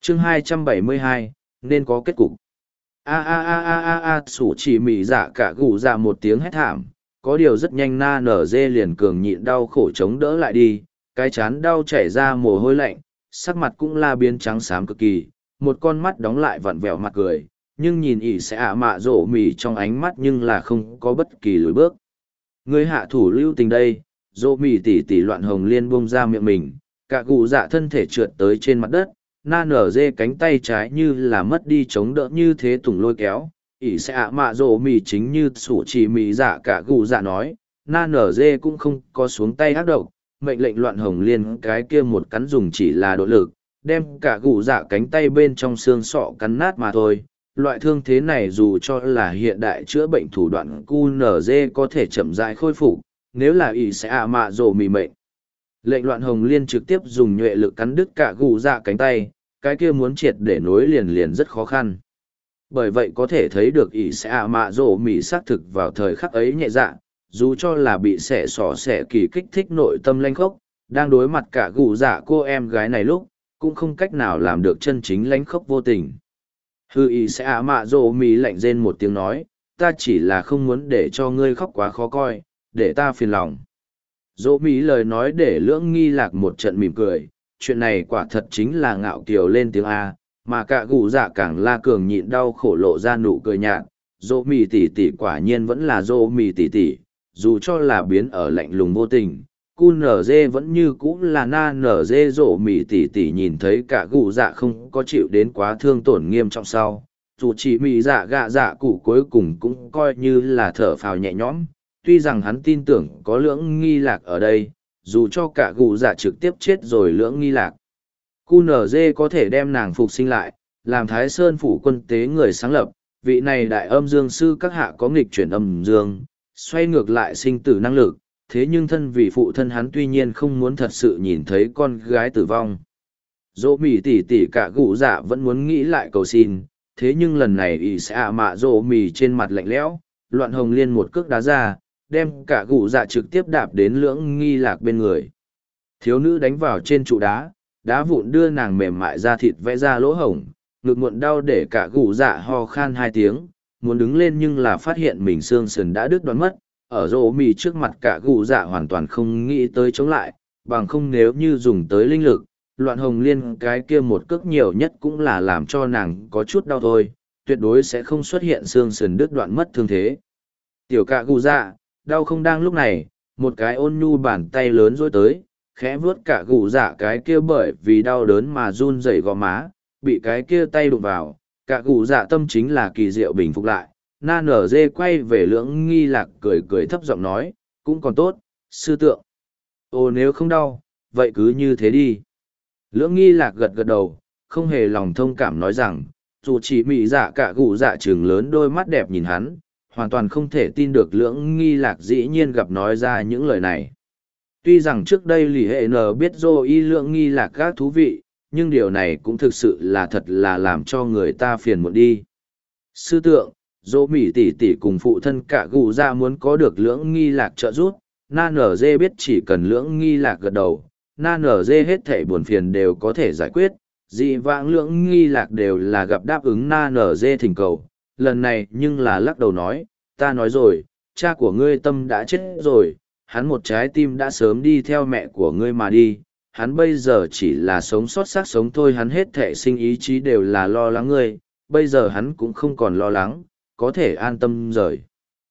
chương 272, nên có kết cục. Sủ chỉ mị dạ cả gù dạ một tiếng hét thảm, có điều rất nhanh na nở dê liền cường nhịn đau khổ chống đỡ lại đi, cái chán đau chảy ra mồ hôi lạnh, sắc mặt cũng la biến trắng xám cực kỳ, một con mắt đóng lại vặn vẹo mặt cười, nhưng nhìn ỷ sẽ ạ mạ rộ mì trong ánh mắt nhưng là không có bất kỳ lùi bước. Người hạ thủ lưu tình đây, rộ mì tỉ tỉ loạn hồng liên bông ra miệng mình, cả gù dạ thân thể trượt tới trên mặt đất, na nở dê cánh tay trái như là mất đi chống đỡ như thế tùng lôi kéo. ỷ sẽ ạ mạ rộ mì chính như sủ chỉ mì dạ cả gù dạ nói, na nở dê cũng không có xuống tay ác độc, mệnh lệnh loạn hồng liên cái kia một cắn dùng chỉ là độ lực, đem cả gù dạ cánh tay bên trong xương sọ cắn nát mà thôi. Loại thương thế này dù cho là hiện đại chữa bệnh thủ đoạn QNZ có thể chậm rãi khôi phục, nếu là ỷ sẽ ạ mạ rồ mì mệnh. Lệnh loạn hồng liên trực tiếp dùng nhuệ lực cắn đứt cả gù dạ cánh tay, cái kia muốn triệt để nối liền liền rất khó khăn. Bởi vậy có thể thấy được ỷ sẽ ạ mạ rồ mì xác thực vào thời khắc ấy nhẹ dạ, dù cho là bị xẻ xỏ xẻ kỳ kích thích nội tâm lanh khốc, đang đối mặt cả gù dạ cô em gái này lúc, cũng không cách nào làm được chân chính lanh khốc vô tình. Hư ý sẽ ạ mạ rồ mì lạnh rên một tiếng nói, ta chỉ là không muốn để cho ngươi khóc quá khó coi, để ta phiền lòng. Rồ mì lời nói để lưỡng nghi lạc một trận mỉm cười, chuyện này quả thật chính là ngạo kiều lên tiếng A, mà cả gù dạ càng la cường nhịn đau khổ lộ ra nụ cười nhạt. Rồ mì tỉ tỉ quả nhiên vẫn là rồ mì tỉ tỉ, dù cho là biến ở lạnh lùng vô tình. QNZ vẫn như cũ là na nở dê rộ mỉ tỉ tỉ nhìn thấy cả gù dạ không có chịu đến quá thương tổn nghiêm trọng sau, dù chỉ mỉ dạ gạ dạ cụ cuối cùng cũng coi như là thở phào nhẹ nhõm, tuy rằng hắn tin tưởng có lưỡng nghi lạc ở đây, dù cho cả gù dạ trực tiếp chết rồi lưỡng nghi lạc. QNZ có thể đem nàng phục sinh lại, làm Thái Sơn phủ quân tế người sáng lập, vị này đại âm dương sư các hạ có nghịch chuyển âm dương, xoay ngược lại sinh tử năng lực. Thế nhưng thân vì phụ thân hắn tuy nhiên không muốn thật sự nhìn thấy con gái tử vong. Dỗ mì tỉ tỉ cả gụ dạ vẫn muốn nghĩ lại cầu xin, thế nhưng lần này ỷ sẽ ạ mạ dỗ mì trên mặt lạnh lẽo, loạn hồng liên một cước đá ra, đem cả gụ dạ trực tiếp đạp đến lưỡng nghi lạc bên người. Thiếu nữ đánh vào trên trụ đá, đá vụn đưa nàng mềm mại ra thịt vẽ ra lỗ hổng, ngực muộn đau để cả gụ dạ ho khan 2 tiếng, muốn đứng lên nhưng là phát hiện mình xương sườn đã đứt đoán mất. Ở rô mì trước mặt cả gù dạ hoàn toàn không nghĩ tới chống lại, bằng không nếu như dùng tới linh lực, loạn hồng liên cái kia một cước nhiều nhất cũng là làm cho nàng có chút đau thôi, tuyệt đối sẽ không xuất hiện xương sườn đứt đoạn mất thương thế. Tiểu cả gù dạ, đau không đang lúc này, một cái ôn nhu bàn tay lớn rối tới, khẽ vuốt cả gù dạ cái kia bởi vì đau đớn mà run rẩy gò má, bị cái kia tay đụng vào, cả gù dạ tâm chính là kỳ diệu bình phục lại. Na nở dê quay về lưỡng nghi lạc cười cười thấp giọng nói, cũng còn tốt, sư tượng. Ồ nếu không đau, vậy cứ như thế đi. Lưỡng nghi lạc gật gật đầu, không hề lòng thông cảm nói rằng, dù chỉ mị dạ cả gù dạ trừng lớn đôi mắt đẹp nhìn hắn, hoàn toàn không thể tin được lưỡng nghi lạc dĩ nhiên gặp nói ra những lời này. Tuy rằng trước đây lì hệ n biết dô y lưỡng nghi lạc các thú vị, nhưng điều này cũng thực sự là thật là làm cho người ta phiền muộn đi. Sư tượng, dỗ mỉ tỉ tỉ cùng phụ thân cả gù ra muốn có được lưỡng nghi lạc trợ giúp, na nở dê biết chỉ cần lưỡng nghi lạc gật đầu, na nở dê hết thảy buồn phiền đều có thể giải quyết, dị vãng lưỡng nghi lạc đều là gặp đáp ứng na nở dê thỉnh cầu, lần này nhưng là lắc đầu nói, ta nói rồi, cha của ngươi tâm đã chết rồi, hắn một trái tim đã sớm đi theo mẹ của ngươi mà đi, hắn bây giờ chỉ là sống sót xác sống thôi, hắn hết thảy sinh ý chí đều là lo lắng ngươi, bây giờ hắn cũng không còn lo lắng, có thể an tâm rời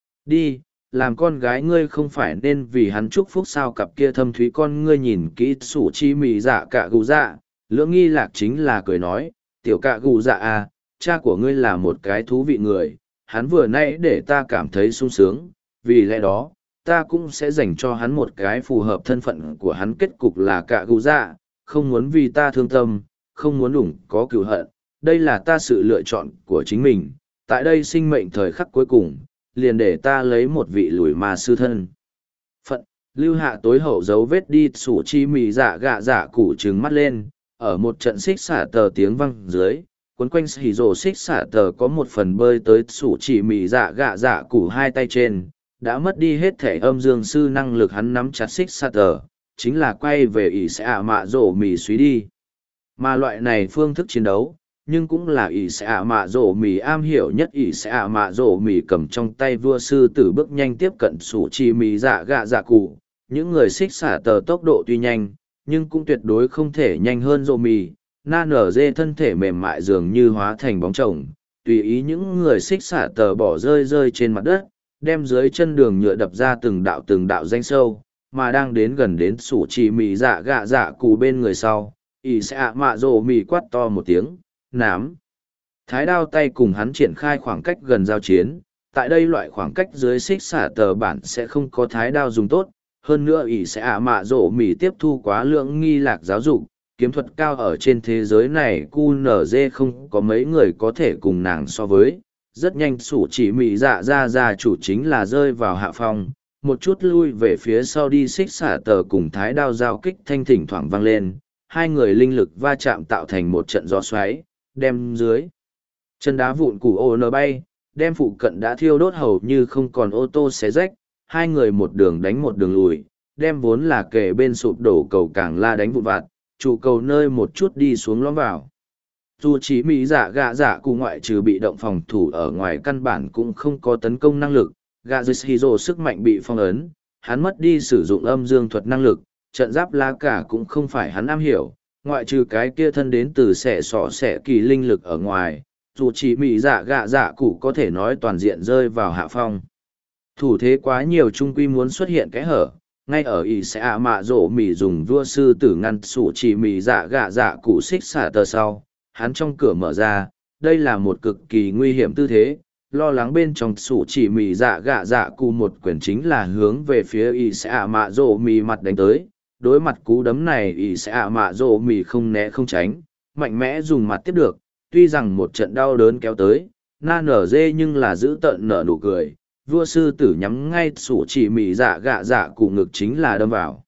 đi, làm con gái ngươi không phải nên vì hắn chúc phúc sao? Cặp kia thâm thúy con ngươi nhìn kỹ sủ chi mì dạ cả gù dạ, lưỡng nghi lạc chính là cười nói, tiểu cả gù dạ à, cha của ngươi là một cái thú vị người, hắn vừa nãy để ta cảm thấy sung sướng, vì lẽ đó ta cũng sẽ dành cho hắn một cái phù hợp thân phận của hắn. Kết cục là cả gù dạ không muốn vì ta thương tâm, không muốn ủng có cựu hận, đây là ta sự lựa chọn của chính mình. Tại đây sinh mệnh thời khắc cuối cùng, liền để ta lấy một vị lùi ma sư thân phận, lưu hạ tối hậu dấu vết đi. Sủ chi mì dạ gạ dạ cụ trừng mắt lên, ở một trận xích xả tờ tiếng vang dưới, cuốn quanh hỉ rồ xích xả tờ có một phần bơi tới sủ chỉ mì dạ gạ dạ cụ 2 tay trên, đã mất đi hết thể âm dương sư năng lực, hắn nắm chặt xích xả tờ, chính là quay về ỷ sẽ ạ mạ rổ mì suý đi. Mà loại này phương thức chiến đấu, nhưng cũng là ỷ sẽ ạ mạ rổ mì am hiểu nhất. Ỷ sẽ ạ mạ rổ mì cầm trong tay vua sư tử bước nhanh tiếp cận sủ chi mì dạ gạ dạ cụ. Những người xích xả tờ tốc độ tuy nhanh, nhưng cũng tuyệt đối không thể nhanh hơn rổ mì. Na nở dê thân thể mềm mại dường như hóa thành bóng chồng, tùy ý những người xích xả tờ bỏ rơi trên mặt đất, đem dưới chân đường nhựa đập ra từng đạo danh sâu, mà đang đến gần đến sủ chi mì dạ gạ dạ cụ bên người sau. Ỷ sẽ ạ mạ rổ mì quát to một tiếng, nám. Thái đao tay cùng hắn triển khai khoảng cách gần giao chiến, tại đây loại khoảng cách dưới xích xả tờ bản sẽ không có thái đao dùng tốt, hơn nữa ỷ sẽ ạ mạ rổ mì tiếp thu quá lượng nghi lạc giáo dục, kiếm thuật cao ở trên thế giới này QNZ không có mấy người có thể cùng nàng so với. Rất nhanh sủ chỉ mì dạ ra chủ chính là rơi vào hạ phong, một chút lui về phía sau đi. Xích xả tờ cùng thái đao giao kích thanh thỉnh thoảng vang lên, hai người linh lực va chạm tạo thành một trận gió xoáy, đem dưới chân đá vụn củ ô nở bay, đem phụ cận đã thiêu đốt hầu như không còn ô tô xé rách, hai người một đường đánh một đường lùi, đem vốn là kề bên sụp đổ cầu càng la đánh vụn vặt, trụ cầu nơi một chút đi xuống lõm vào. Dù chỉ mỹ dạ gạ dạ cụ ngoại trừ bị động phòng thủ ở ngoài căn bản cũng không có tấn công năng lực, gạ dư hiro sức mạnh bị phong ấn, hắn mất đi sử dụng âm dương thuật năng lực, trận giáp lá cả cũng không phải hắn am hiểu, ngoại trừ cái kia thân đến từ xẻ sọ xẻ kỳ linh lực ở ngoài, dù chỉ mỹ dạ gạ dạ cụ có thể nói toàn diện rơi vào hạ phong. Thủ thế quá nhiều trung quy muốn xuất hiện cái hở, ngay ở ỷ sẽ ạ mạ rổ mì dùng vua sư tử ngăn sủ chỉ mì dạ gạ dạ cụ xích xả tờ sau, hắn trong cửa mở ra, đây là một cực kỳ nguy hiểm tư thế, lo lắng bên trong sủ chỉ mì dạ gạ dạ cụ một quyền chính là hướng về phía ỷ sẽ ạ mạ rổ mì mặt đánh tới. Đối mặt cú đấm này ỷ sẽ ạ mạ rổ mì không né không tránh, mạnh mẽ dùng mặt tiếp được, tuy rằng một trận đau đớn kéo tới, na nở dê nhưng là giữ tợn nở nụ cười. Vua sư tử nhắm ngay sủ chỉ mì dạ gạ dạ cụ ngực chính là đâm vào.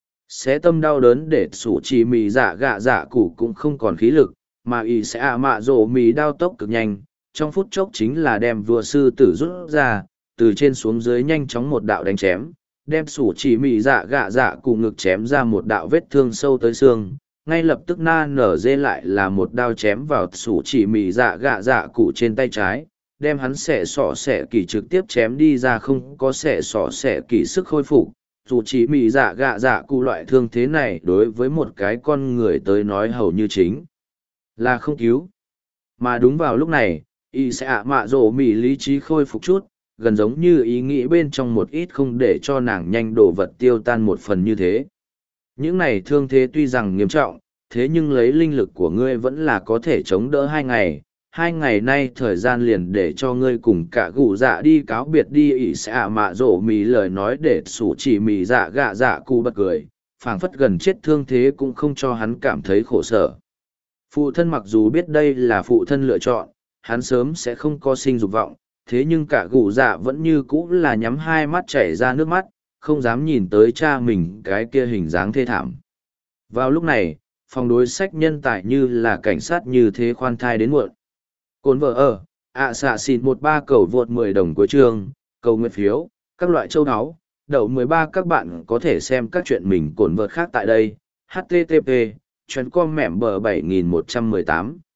Xé tâm đau đớn để sủ chỉ mì dạ gạ dạ cụ cũng không còn khí lực, mà ỷ sẽ ạ mạ rổ mì đao tốc cực nhanh, trong phút chốc chính là đem vua sư tử rút ra, từ trên xuống dưới nhanh chóng một đạo đánh chém, đem sủ chỉ mì dạ gạ dạ cụ ngực chém ra một đạo vết thương sâu tới xương. Ngay lập tức na nở dê lại là một đao chém vào sủ chỉ mì dạ gạ dạ cụ trên tay trái, đem hắn xẻ sọ xẻ kỳ trực tiếp chém đi ra, không có xẻ sọ xẻ kỳ sức khôi phục. Dù chỉ mì dạ gạ dạ cụ loại thương thế này đối với một cái con người tới nói hầu như chính là không cứu. Mà đúng vào lúc này, y sẽ ạ mạ rổ mì lý trí khôi phục chút, gần giống như ý nghĩ bên trong một ít không để cho nàng nhanh đổ vật tiêu tan một phần như thế. Những này thương thế tuy rằng nghiêm trọng, thế nhưng lấy linh lực của ngươi vẫn là có thể chống đỡ 2 ngày. 2 ngày nay thời gian liền để cho ngươi cùng cả gù dạ đi cáo biệt đi. Ỷ sẽ ạ mạ rổ mì lời nói để sủ chỉ mì dạ gạ dạ cụ bật cười, phảng phất gần chết thương thế cũng không cho hắn cảm thấy khổ sở. Phụ thân mặc dù biết đây là phụ thân lựa chọn, hắn sớm sẽ không có sinh dục vọng, thế nhưng cả gù dạ vẫn như cũ là nhắm hai mắt chảy ra nước mắt, không dám nhìn tới cha mình cái kia hình dáng thê thảm. Vào lúc này, phòng đối sách nhân tài như là cảnh sát như thế khoan thai đến muộn. Cồn vợ ở, xạ xịn 13 cầu vượt 10 đồng của trường, cầu nguyện phiếu, các loại châu áo, đậu 13 các bạn có thể xem các chuyện mình cồn vợt khác tại đây. HTTP, chuyến com mẻm bờ 7118.